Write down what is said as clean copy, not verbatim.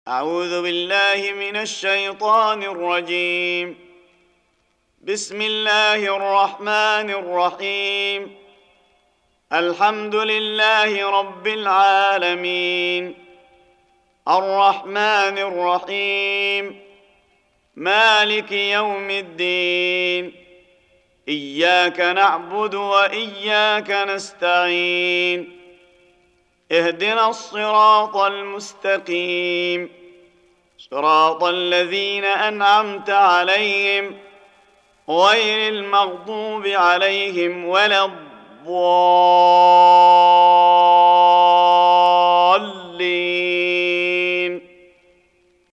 أعوذ بالله من الشيطان الرجيم. بسم الله الرحمن الرحيم. الحمد لله رب العالمين، الرحمن الرحيم، مالك يوم الدين. إياك نعبد وإياك نستعين. اهدنا الصراط المستقيم، صراط الذين أنعمت عليهم غير المغضوب عليهم ولا الضالين.